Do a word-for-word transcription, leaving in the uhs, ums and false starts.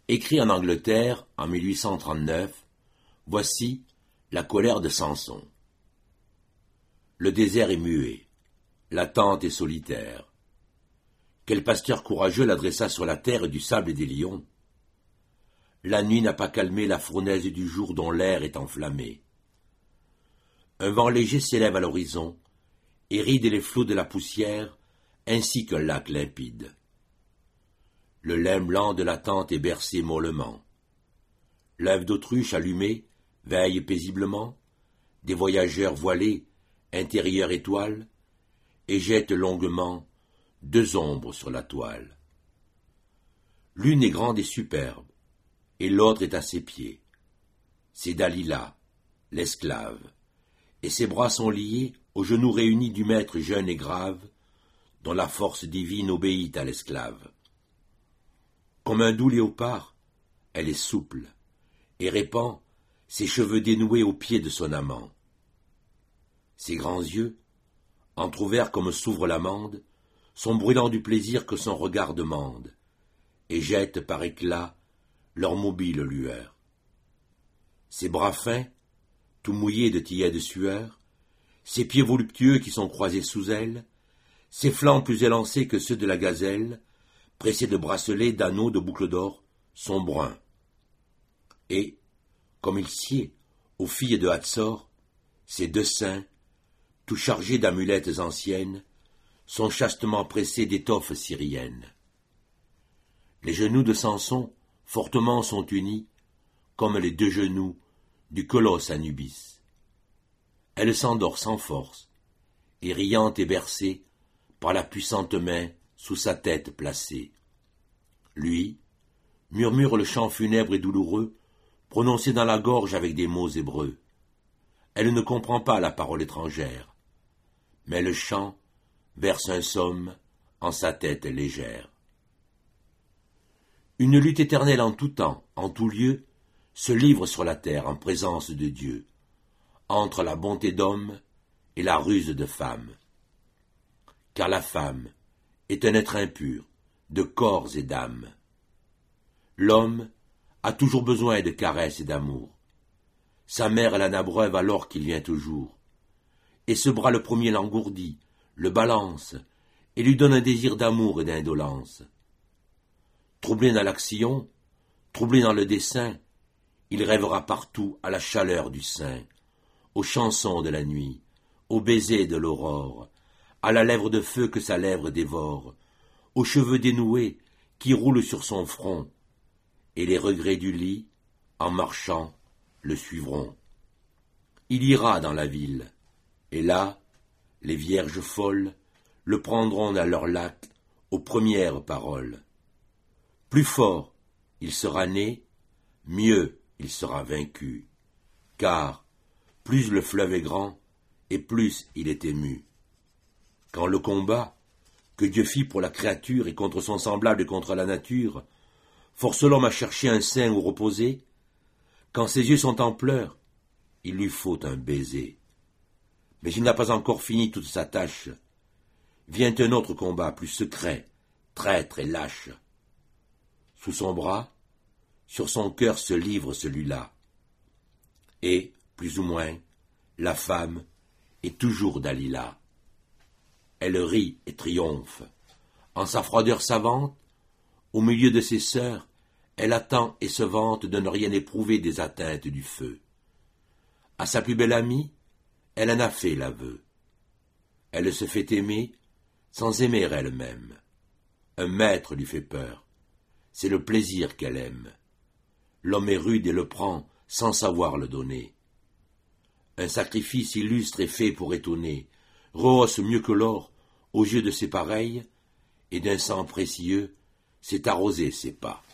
Écrit en Angleterre en mille huit cent trente-neuf, voici la colère de Samson. Le désert est muet, la tente est solitaire. Quel pasteur courageux l'adressa sur la terre du sable et des lions. La nuit n'a pas calmé la fournaise du jour dont l'air est enflammé. Un vent léger s'élève à l'horizon et ride les flots de la poussière ainsi qu'un lac limpide. Le lin blanc de la tente est bercé mollement. L'œuf d'autruche allumé veille paisiblement, des voyageurs voilés, intérieure étoile, et jettent longuement deux ombres sur la toile. L'une est grande et superbe, et l'autre est à ses pieds. C'est Dalila, l'esclave, et ses bras sont liés aux genoux réunis du maître jeune et grave, dont la force divine obéit à l'esclave. Comme un doux léopard, elle est souple, et répand ses cheveux dénoués aux pieds de son amant. Ses grands yeux, entr'ouverts comme s'ouvre l'amande, sont brûlants du plaisir que son regard demande, et jettent par éclats leur mobile lueur. Ses bras fins, tout mouillés de tiède sueur, ses pieds voluptueux qui sont croisés sous elle, ses flancs plus élancés que ceux de la gazelle, pressés de bracelets, d'anneaux, de boucles d'or, sont bruns. Et, comme il sied aux filles de Hatsor, ses deux seins, tout chargés d'amulettes anciennes, sont chastement pressés d'étoffes syriennes. Les genoux de Samson fortement sont unis, comme les deux genoux du colosse Anubis. Elle s'endort sans force, et riante et bercée par la puissante main sous sa tête placée. Lui murmure le chant funèbre et douloureux, prononcé dans la gorge avec des mots hébreux. Elle ne comprend pas la parole étrangère, mais le chant verse un somme en sa tête légère. Une lutte éternelle en tout temps, en tout lieu, se livre sur la terre en présence de Dieu, entre la bonté d'homme et la ruse de femme. Car la femme est un être impur, de corps et d'âme. L'homme a toujours besoin de caresses et d'amour. Sa mère la n'abreuve alors qu'il vient au jour. Et ce bras le premier l'engourdit, le balance, et lui donne un désir d'amour et d'indolence. Troublé dans l'action, troublé dans le dessein, il rêvera partout à la chaleur du sein, aux chansons de la nuit, aux baisers de l'aurore, à la lèvre de feu que sa lèvre dévore, aux cheveux dénoués qui roulent sur son front, et les regrets du lit, en marchant, le suivront. Il ira dans la ville, et là, les vierges folles le prendront dans leur lac aux premières paroles. Plus fort il sera né, mieux il sera vaincu, car plus le fleuve est grand, et plus il est ému. Quand le combat que Dieu fit pour la créature et contre son semblable et contre la nature force l'homme à chercher un sein où reposer, quand ses yeux sont en pleurs, il lui faut un baiser. Mais il n'a pas encore fini toute sa tâche. Vient un autre combat plus secret, traître et lâche. Sous son bras, sur son cœur se livre celui-là. Et, plus ou moins, la femme est toujours Dalila. Elle rit et triomphe. En sa froideur savante, au milieu de ses sœurs, elle attend et se vante de ne rien éprouver des atteintes du feu. À sa plus belle amie, elle en a fait l'aveu. Elle se fait aimer sans aimer elle-même. Un maître lui fait peur. C'est le plaisir qu'elle aime. L'homme est rude et le prend sans savoir le donner. Un sacrifice illustre est fait pour étonner, rehausse mieux que l'or aux yeux de ses pareils, et d'un sang précieux s'est arrosé ses pas.